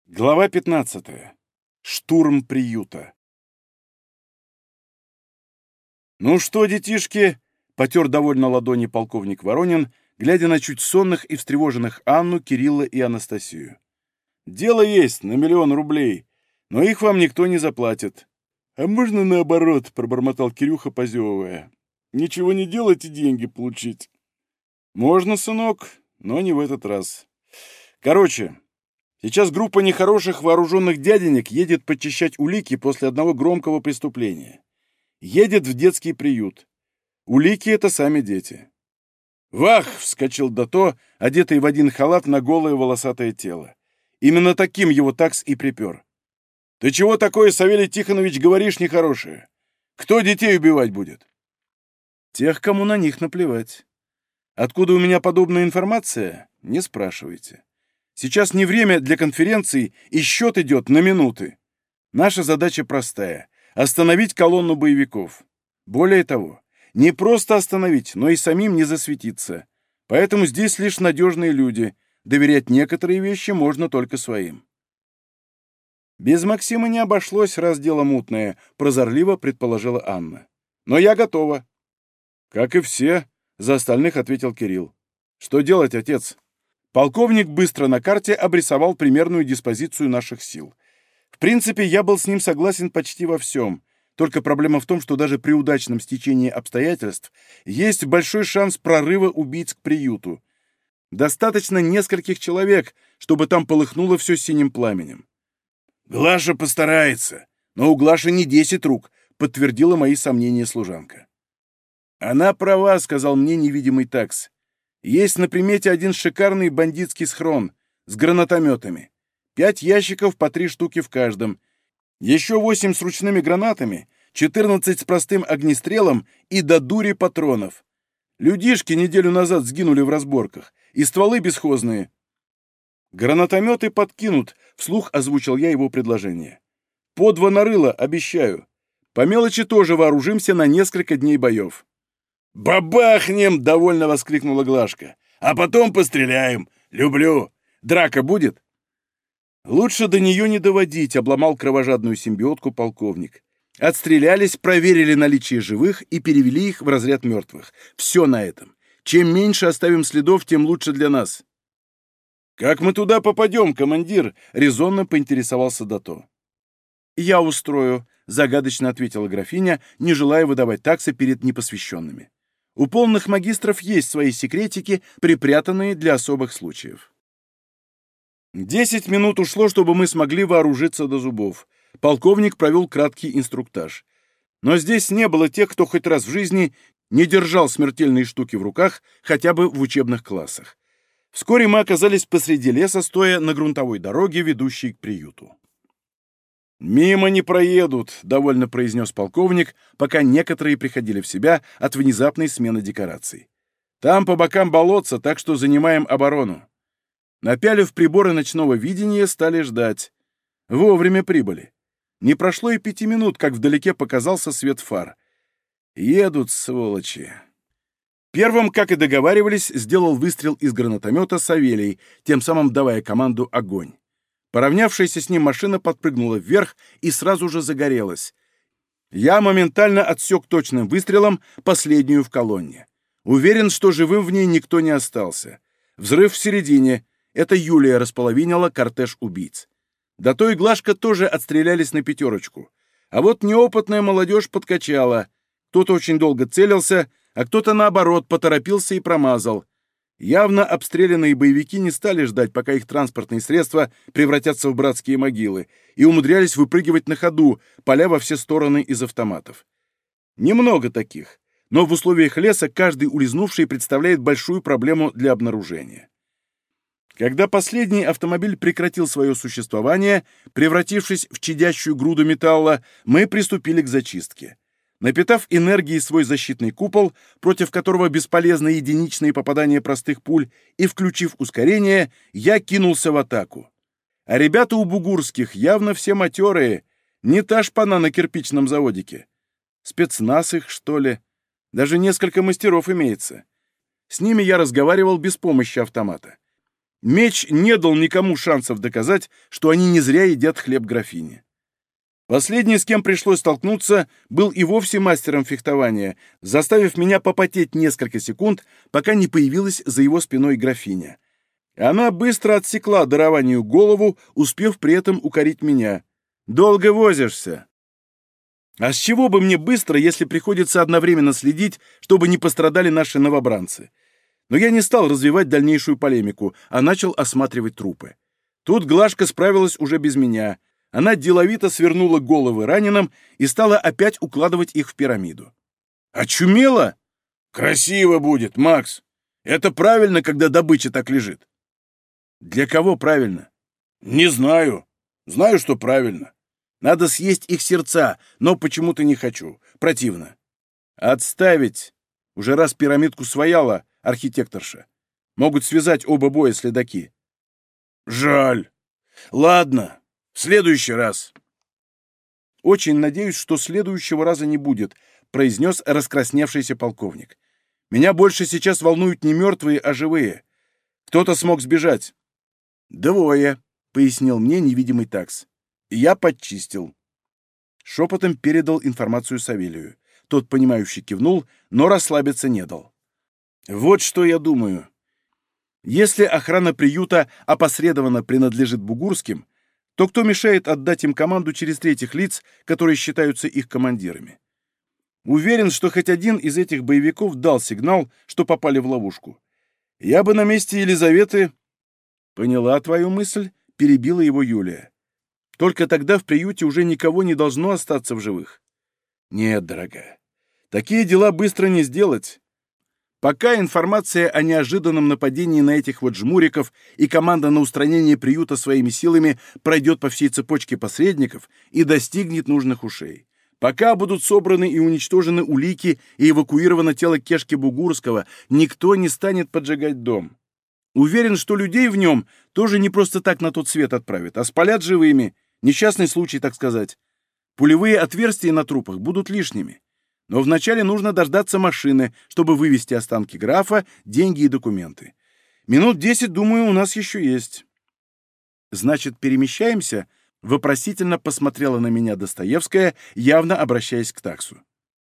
Глава 15. Штурм приюта. «Ну что, детишки?» — потер довольно ладони полковник Воронин, глядя на чуть сонных и встревоженных Анну, Кирилла и Анастасию. «Дело есть на 1 000 000 рублей, но их вам никто не заплатит». «А можно наоборот?» — пробормотал Кирюха, позевывая. «Ничего не делать и деньги получить». «Можно, сынок, но не в этот раз. Короче, сейчас группа нехороших вооруженных дяденек едет почищать улики после одного громкого преступления. Едет в детский приют. Улики — это сами дети». «Вах!» — вскочил Дато, одетый в один халат на голое волосатое тело. Именно таким его такс и припер. «Ты чего такое, Савелий Тихонович, говоришь нехорошее? Кто детей убивать будет?» «Тех, кому на них наплевать. Откуда у меня подобная информация? Не спрашивайте. Сейчас не время для конференций, и счет идет на минуты. Наша задача простая — остановить колонну боевиков. Более того, не просто остановить, но и самим не засветиться. Поэтому здесь лишь надежные люди. Доверять некоторые вещи можно только своим». «Без Максима не обошлось, раз дело мутное», — прозорливо предположила Анна. «Но я готова». «Как и все», — за остальных ответил Кирилл. «Что делать, отец?» Полковник быстро на карте обрисовал примерную диспозицию наших сил. В принципе, я был с ним согласен почти во всем. Только проблема в том, что даже при удачном стечении обстоятельств есть большой шанс прорыва убийц к приюту. Достаточно нескольких человек, чтобы там полыхнуло все синим пламенем. «Глаша постарается, но у Глаши не 10 рук», — подтвердила мои сомнения служанка. «Она права», — сказал мне невидимый такс. «Есть на примете один шикарный бандитский схрон с гранатометами. 5 ящиков по 3 штуки в каждом. Еще 8 с ручными гранатами, 14 с простым огнестрелом и до дури патронов. Людишки неделю назад сгинули в разборках, и стволы бесхозные». «Гранатометы подкинут», — вслух озвучил я его предложение. «По 2 нарыла, обещаю. По мелочи тоже вооружимся на несколько дней боев». «Бабахнем!» — довольно воскликнула Глашка. «А потом постреляем. Люблю. Драка будет?» «Лучше до нее не доводить», — обломал кровожадную симбиотку полковник. «Отстрелялись, проверили наличие живых и перевели их в разряд мертвых. Все на этом. Чем меньше оставим следов, тем лучше для нас». «Как мы туда попадем, командир?» — резонно поинтересовался Дато. «Я устрою», — загадочно ответила графиня, не желая выдавать таксы перед непосвященными. «У полных магистров есть свои секретики, припрятанные для особых случаев». 10 минут ушло, чтобы мы смогли вооружиться до зубов. Полковник провел краткий инструктаж. Но здесь не было тех, кто хоть раз в жизни не держал смертельные штуки в руках, хотя бы в учебных классах. Вскоре мы оказались посреди леса, стоя на грунтовой дороге, ведущей к приюту. «Мимо не проедут», — довольно произнес полковник, пока некоторые приходили в себя от внезапной смены декораций. «Там по бокам болотца, так что занимаем оборону». Напялив приборы ночного видения, стали ждать. Вовремя прибыли. Не прошло и 5 минут, как вдалеке показался свет фар. Едут, сволочи. Первым, как и договаривались, сделал выстрел из гранатомета Савелий, тем самым давая команду «Огонь». Поравнявшаяся с ним машина подпрыгнула вверх и сразу же загорелась. Я моментально отсек точным выстрелом последнюю в колонне. Уверен, что живым в ней никто не остался. Взрыв в середине. Это Юлия располовинила кортеж убийц. Дато и Глашка тоже отстрелялись на 5. А вот неопытная молодежь подкачала. Кто-то очень долго целился, а кто-то, наоборот, поторопился и промазал. Явно обстрелянные боевики не стали ждать, пока их транспортные средства превратятся в братские могилы, и умудрялись выпрыгивать на ходу, поля во все стороны из автоматов. Немного таких, но в условиях леса каждый улизнувший представляет большую проблему для обнаружения. Когда последний автомобиль прекратил свое существование, превратившись в чадящую груду металла, мы приступили к зачистке. Напитав энергией свой защитный купол, против которого бесполезны единичные попадания простых пуль, и включив ускорение, я кинулся в атаку. А ребята у бугурских явно все матерые, не та шпана на кирпичном заводике. Спецназ их, что ли? Даже несколько мастеров имеется. С ними я разговаривал без помощи автомата. Меч не дал никому шансов доказать, что они не зря едят хлеб графини. Последний, с кем пришлось столкнуться, был и вовсе мастером фехтования, заставив меня попотеть несколько секунд, пока не появилась за его спиной графиня. Она быстро отсекла дарованию голову, успев при этом укорить меня. «Долго возишься!» А с чего бы мне быстро, если приходится одновременно следить, чтобы не пострадали наши новобранцы? Но я не стал развивать дальнейшую полемику, а начал осматривать трупы. Тут Глашка справилась уже без меня. Она деловито свернула головы раненым и стала опять укладывать их в пирамиду. «Очумела? Красиво будет, Макс! Это правильно, когда добыча так лежит». «Для кого правильно?» «Не знаю. Знаю, что правильно. Надо съесть их сердца, но почему-то не хочу. Противно». «Отставить! Уже раз пирамидку свояла архитекторша. Могут связать оба боя следаки». «Жаль. Ладно. В следующий раз». «Очень надеюсь, что следующего раза не будет», — произнес раскрасневшийся полковник. «Меня больше сейчас волнуют не мертвые, а живые. Кто-то смог сбежать». «Двое», — пояснил мне невидимый такс. «Я подчистил». Шепотом передал информацию Савелию. Тот, понимающий, кивнул, но расслабиться не дал. «Вот что я думаю. Если охрана приюта опосредованно принадлежит бугурским, то кто мешает отдать им команду через третьих лиц, которые считаются их командирами? Уверен, что хоть один из этих боевиков дал сигнал, что попали в ловушку. Я бы на месте Елизаветы...» «Поняла твою мысль», — перебила его Юлия. «Только тогда в приюте уже никого не должно остаться в живых». «Нет, дорогая, такие дела быстро не сделать. Пока информация о неожиданном нападении на этих вот жмуриков и команда на устранение приюта своими силами пройдет по всей цепочке посредников и достигнет нужных ушей. Пока будут собраны и уничтожены улики и эвакуировано тело Кешки Бугурского, никто не станет поджигать дом. Уверен, что людей в нем тоже не просто так на тот свет отправят, а спалят живыми. Несчастный случай, так сказать. Пулевые отверстия на трупах будут лишними. Но вначале нужно дождаться машины, чтобы вывести останки графа, деньги и документы. Минут 10, думаю, у нас еще есть». «Значит, перемещаемся?» — вопросительно посмотрела на меня Достоевская, явно обращаясь к таксу.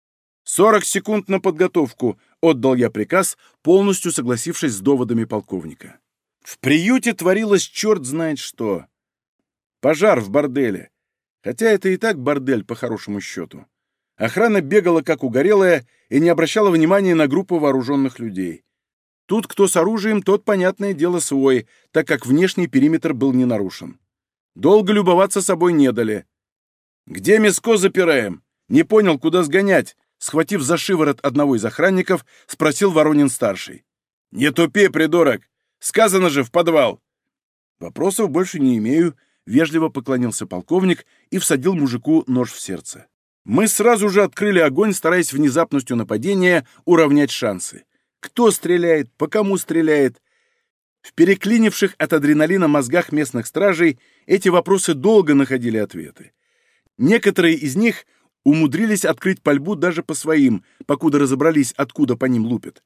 40 секунд на подготовку», — отдал я приказ, полностью согласившись с доводами полковника. В приюте творилось черт знает что. Пожар в борделе. Хотя это и так бордель, по хорошему счету. Охрана бегала как угорелая и не обращала внимания на группу вооруженных людей. Тут кто с оружием, тот, понятное дело, свой, так как внешний периметр был не нарушен. Долго любоваться собой не дали. «Где Миско запираем? Не понял, куда сгонять?» Схватив за шиворот одного из охранников, спросил Воронин-старший. «Не тупи, придурок! Сказано же, в подвал!» «Вопросов больше не имею», — вежливо поклонился полковник и всадил мужику нож в сердце. Мы сразу же открыли огонь, стараясь внезапностью нападения уравнять шансы. Кто стреляет, по кому стреляет? В переклинивших от адреналина мозгах местных стражей эти вопросы долго находили ответы. Некоторые из них умудрились открыть пальбу даже по своим, покуда разобрались, откуда по ним лупят.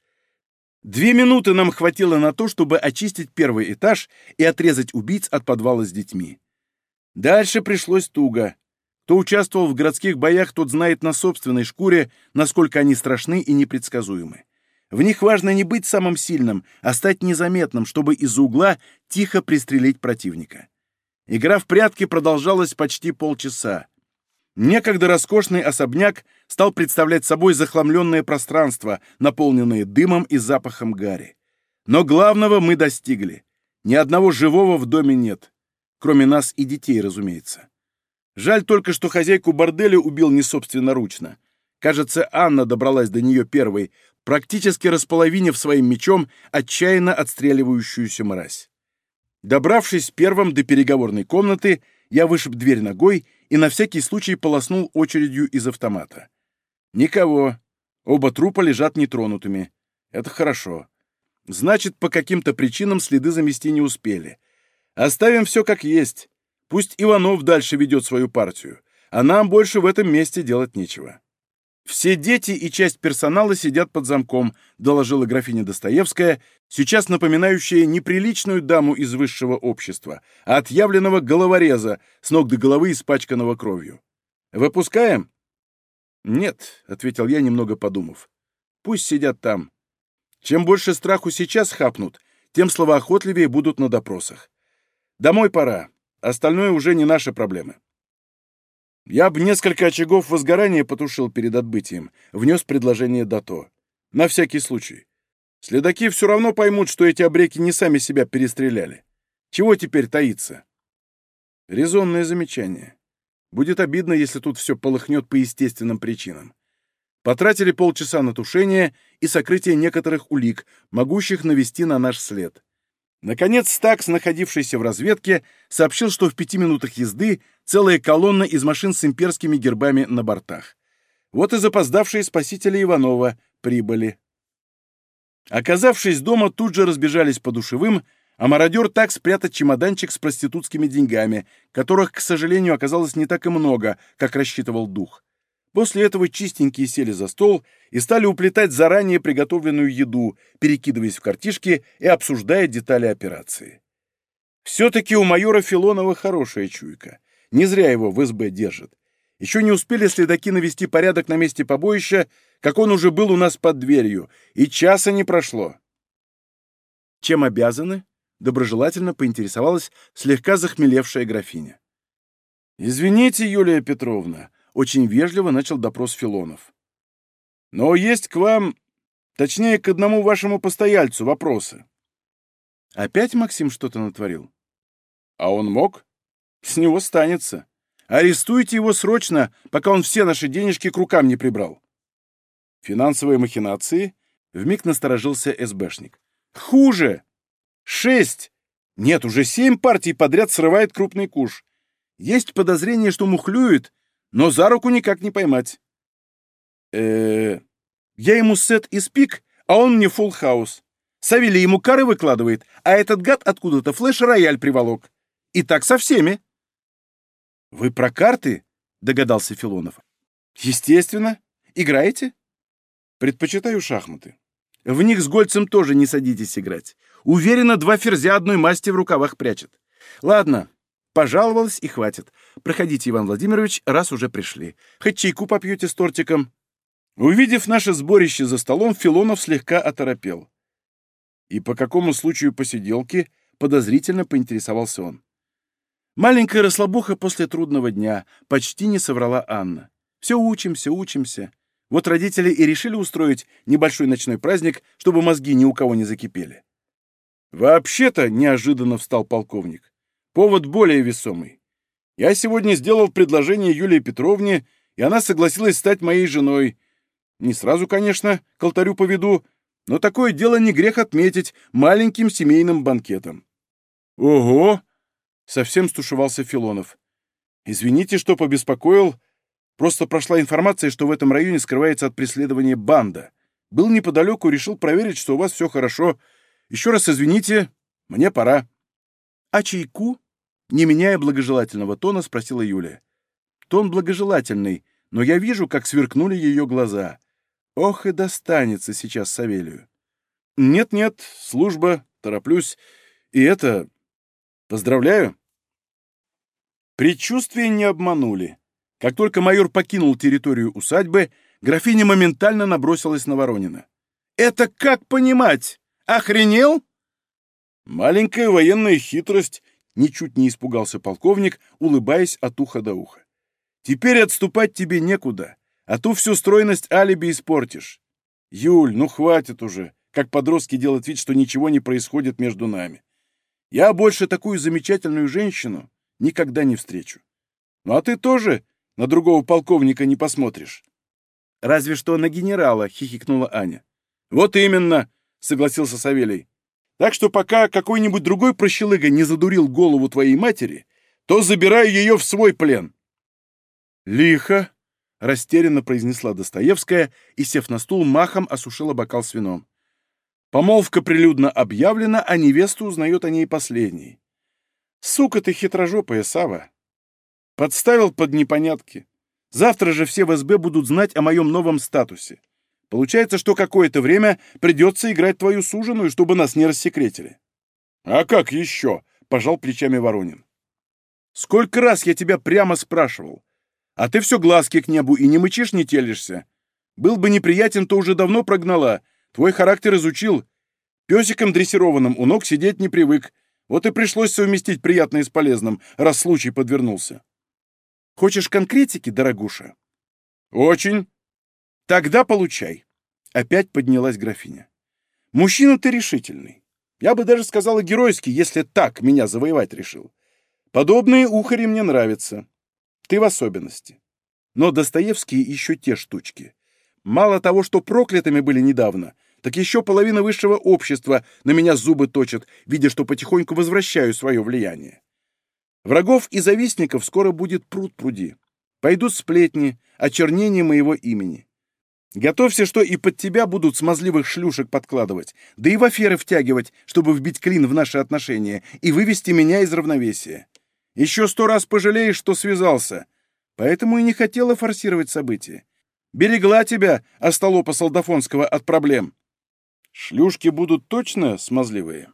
2 минуты нам хватило на то, чтобы очистить первый этаж и отрезать убийц от подвала с детьми. Дальше пришлось туго. Кто участвовал в городских боях, тот знает на собственной шкуре, насколько они страшны и непредсказуемы. В них важно не быть самым сильным, а стать незаметным, чтобы из-за угла тихо пристрелить противника. Игра в прятки продолжалась почти полчаса. Некогда роскошный особняк стал представлять собой захламленное пространство, наполненное дымом и запахом гари. Но главного мы достигли. Ни одного живого в доме нет. Кроме нас и детей, разумеется. Жаль только, что хозяйку борделя убил не собственноручно. Кажется, Анна добралась до нее первой, практически располовинив своим мечом отчаянно отстреливающуюся мразь. Добравшись первым до переговорной комнаты, я вышиб дверь ногой и на всякий случай полоснул очередью из автомата. Никого. Оба трупа лежат нетронутыми. Это хорошо. Значит, по каким-то причинам следы замести не успели. Оставим все как есть. Пусть Иванов дальше ведет свою партию, а нам больше в этом месте делать нечего. «Все дети и часть персонала сидят под замком», — доложила графиня Достоевская, сейчас напоминающая неприличную даму из высшего общества, а отъявленного головореза, с ног до головы испачканного кровью. «Выпускаем?» «Нет», — ответил я, немного подумав. «Пусть сидят там. Чем больше страху сейчас хапнут, тем словоохотливее будут на допросах. Домой пора. Остальное уже не наши проблемы». «Я бы несколько очагов возгорания потушил перед отбытием», — внес предложение Дато. «На всякий случай. Следаки все равно поймут, что эти обреки не сами себя перестреляли. Чего теперь таиться?» Резонное замечание. Будет обидно, если тут все полыхнет по естественным причинам. Потратили полчаса на тушение и сокрытие некоторых улик, могущих навести на наш след. Наконец, Стакс, находившийся в разведке, сообщил, что в 5 минутах езды целая колонна из машин с имперскими гербами на бортах. Вот и запоздавшие спасители Иванова прибыли. Оказавшись дома, тут же разбежались по душевым, а мародер так спрятать чемоданчик с проститутскими деньгами, которых, к сожалению, оказалось не так и много, как рассчитывал дух. После этого чистенькие сели за стол и стали уплетать заранее приготовленную еду, перекидываясь в картишки и обсуждая детали операции. Все-таки у майора Филонова хорошая чуйка. Не зря его в СБ держат. Еще не успели следаки навести порядок на месте побоища, как он уже был у нас под дверью, и часа не прошло. «Чем обязаны?» — доброжелательно поинтересовалась слегка захмелевшая графиня. «Извините, Юлия Петровна», — очень вежливо начал допрос Филонов. «Но есть к вам, точнее, к одному вашему постояльцу вопросы». «Опять Максим что-то натворил?» «А он мог? С него станется. Арестуйте его срочно, пока он все наши денежки к рукам не прибрал». «Финансовые махинации?» — вмиг насторожился СБшник. «Хуже! 6! Нет, уже 7 партий подряд срывает крупный куш. Есть подозрение, что мухлюет, но за руку никак не поймать. Я ему сет из пик, а он мне фулл хаус. Савелий ему кары выкладывает, а этот гад откуда-то флеш-рояль приволок. И так со всеми». «Вы про карты?» — догадался Филонов. «Естественно. Играете?» «Предпочитаю шахматы. В них с Гольцем тоже не садитесь играть. Уверена, 2 ферзя одной масти в рукавах прячет. Ладно, пожаловалась и хватит. Проходите, Иван Владимирович, раз уже пришли. Хоть чайку попьете с тортиком». Увидев наше сборище за столом, Филонов слегка оторопел. «И по какому случаю посиделки?» — подозрительно поинтересовался он. «Маленькая расслабуха после трудного дня», — почти не соврала Анна. «Все учимся, учимся. Вот родители и решили устроить небольшой ночной праздник, чтобы мозги ни у кого не закипели». «Вообще-то», — неожиданно встал полковник, — «повод более весомый. Я сегодня сделал предложение Юлии Петровне, и она согласилась стать моей женой. Не сразу, конечно, к алтарю поведу, но такое дело не грех отметить маленьким семейным банкетом». «Ого!» — совсем стушевался Филонов. «Извините, что побеспокоил. Просто прошла информация, что в этом районе скрывается от преследования банда. Был неподалеку, решил проверить, что у вас все хорошо. Еще раз извините, мне пора». «А чайку?» — не меняя благожелательного тона, спросила Юлия. Тон благожелательный, но я вижу, как сверкнули ее глаза. Ох, и достанется сейчас Савелию. «Нет-нет, служба, тороплюсь. И это... Поздравляю». Предчувствия не обманули. Как только майор покинул территорию усадьбы, графиня моментально набросилась на Воронина. «Это как понимать? Охренел?» «Маленькая военная хитрость», — ничуть не испугался полковник, улыбаясь от уха до уха. «Теперь отступать тебе некуда, а то всю стройность алиби испортишь. Юль, ну хватит уже, как подростки делать вид, что ничего не происходит между нами. Я больше такую замечательную женщину никогда не встречу. Ну а ты тоже на другого полковника не посмотришь». «Разве что на генерала», — хихикнула Аня. «Вот именно», — согласился Савелий. «Так что пока какой-нибудь другой прощелыга не задурил голову твоей матери, то забираю ее в свой плен». «Лихо», — растерянно произнесла Достоевская и, сев на стул, махом осушила бокал с вином. «Помолвка прилюдно объявлена, а невеста узнает о ней последней. Сука ты хитрожопая, Сава. Подставил под непонятки. Завтра же все в СБ будут знать о моем новом статусе. Получается, что какое-то время придется играть твою суженую, чтобы нас не рассекретили». «А как еще?» — пожал плечами Воронин. «Сколько раз я тебя прямо спрашивал, а ты все глазки к небу и не мычишь, не телишься. Был бы неприятен, то уже давно прогнала. Твой характер изучил. Песиком дрессированным у ног сидеть не привык. Вот и пришлось совместить приятное с полезным, раз случай подвернулся. Хочешь конкретики, дорогуша?» «Очень». «Тогда получай». Опять поднялась графиня. «Мужчина ты решительный. Я бы даже сказала геройский, если так меня завоевать решил. Подобные ухари мне нравятся. Ты в особенности. Но Достоевские еще те штучки. Мало того, что проклятыми были недавно, так еще половина высшего общества на меня зубы точат, видя, что потихоньку возвращаю свое влияние. Врагов и завистников скоро будет пруд-пруди. Пойдут сплетни, очернение моего имени. Готовься, что и под тебя будут смазливых шлюшек подкладывать, да и в аферы втягивать, чтобы вбить клин в наши отношения и вывести меня из равновесия. Еще 100 раз пожалеешь, что связался. Поэтому и не хотела форсировать события. Берегла тебя, остолопа Солдафонского, от проблем. Шлюшки будут точно смазливые?»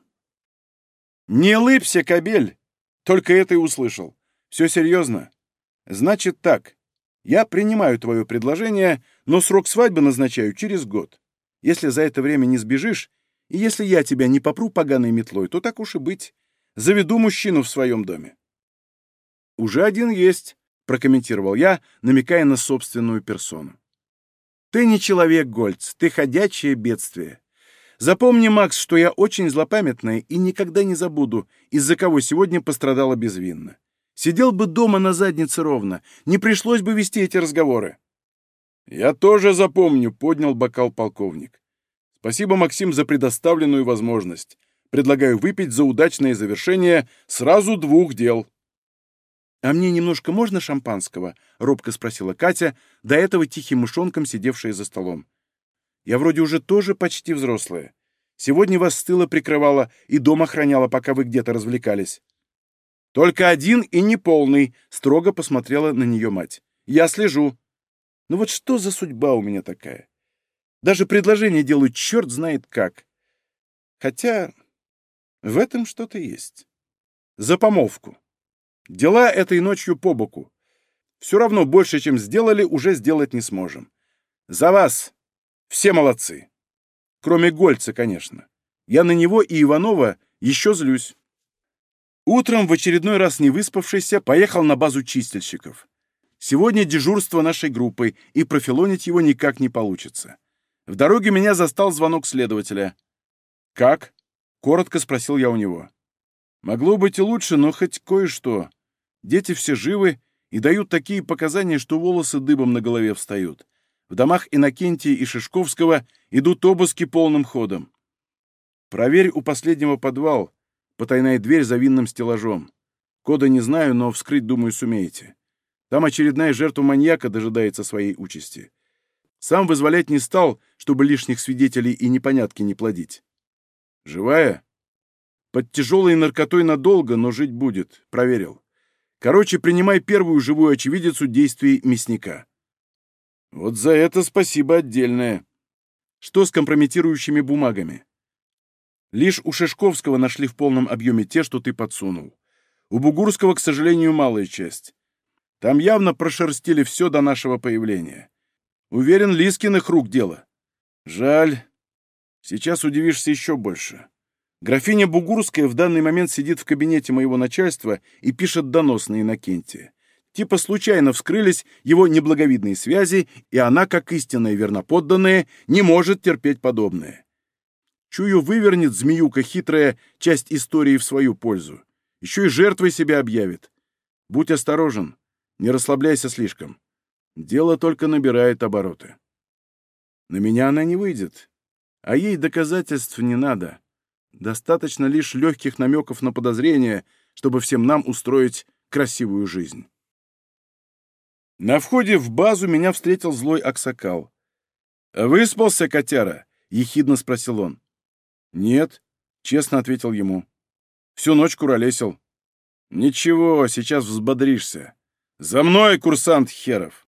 «Не лыбся, кобель!» Только это и услышал. «Все серьезно. Значит так. Я принимаю твое предложение, но срок свадьбы назначаю через год. Если за это время не сбежишь, и если я тебя не попру поганой метлой, то так уж и быть. Заведу мужчину в своем доме». «Уже один есть», — прокомментировал я, намекая на собственную персону. «Ты не человек, Гольц, ты ходячее бедствие. Запомни, Макс, что я очень злопамятная и никогда не забуду, из-за кого сегодня пострадала безвинно. Сидел бы дома на заднице ровно, не пришлось бы вести эти разговоры». «Я тоже запомню», — поднял бокал полковник. «Спасибо, Максим, за предоставленную возможность. Предлагаю выпить за удачное завершение сразу 2 дел». «А мне немножко можно шампанского?» — робко спросила Катя, до этого тихим мышонком сидевшая за столом. «Я вроде уже тоже почти взрослая. Сегодня вас с тыла прикрывала и дом охраняла, пока вы где-то развлекались». «Только один и неполный», — строго посмотрела на нее мать. «Я слежу». «Ну вот что за судьба у меня такая? Даже предложение делаю черт знает как. Хотя в этом что-то есть. За помолвку. Дела этой ночью по боку. Все равно больше, чем сделали, уже сделать не сможем. За вас. Все молодцы. Кроме Гольца, конечно. Я на него и Иванова еще злюсь». Утром, в очередной раз не выспавшийся, поехал на базу чистильщиков. Сегодня дежурство нашей группы, и профилонить его никак не получится. В дороге меня застал звонок следователя. «Как?» — коротко спросил я у него. «Могло быть и лучше, но хоть кое-что. Дети все живы и дают такие показания, что волосы дыбом на голове встают. В домах Иннокентия и Шишковского идут обыски полным ходом. Проверь у последнего подвал, потайная дверь за винным стеллажом. Кода не знаю, но вскрыть, думаю, сумеете. Там очередная жертва маньяка дожидается своей участи. Сам вызволять не стал, чтобы лишних свидетелей и непонятки не плодить. Живая? Под тяжелой наркотой надолго, но жить будет. Проверил. Короче, принимай первую живую очевидицу действий мясника». «Вот за это спасибо отдельное. Что с компрометирующими бумагами?» «Лишь у Шишковского нашли в полном объеме те, что ты подсунул. У Бугурского, к сожалению, малая часть. Там явно прошерстили все до нашего появления. Уверен, Лискиных рук дело. Жаль. Сейчас удивишься еще больше. Графиня Бугурская в данный момент сидит в кабинете моего начальства и пишет донос на Иннокентия. Типа случайно вскрылись его неблаговидные связи, и она, как истинная верноподданная, не может терпеть подобное. Чую, вывернет змеюка хитрая часть истории в свою пользу. Еще и жертвой себя объявит. Будь осторожен, не расслабляйся слишком. Дело только набирает обороты. На меня она не выйдет, а ей доказательств не надо. Достаточно лишь легких намеков на подозрения, чтобы всем нам устроить красивую жизнь. На входе в базу меня встретил злой Аксакал. «Выспался, котяра?» — ехидно спросил он. «Нет», — честно ответил ему. «Всю ночь куролесил». «Ничего, сейчас взбодришься. За мной, курсант херов!»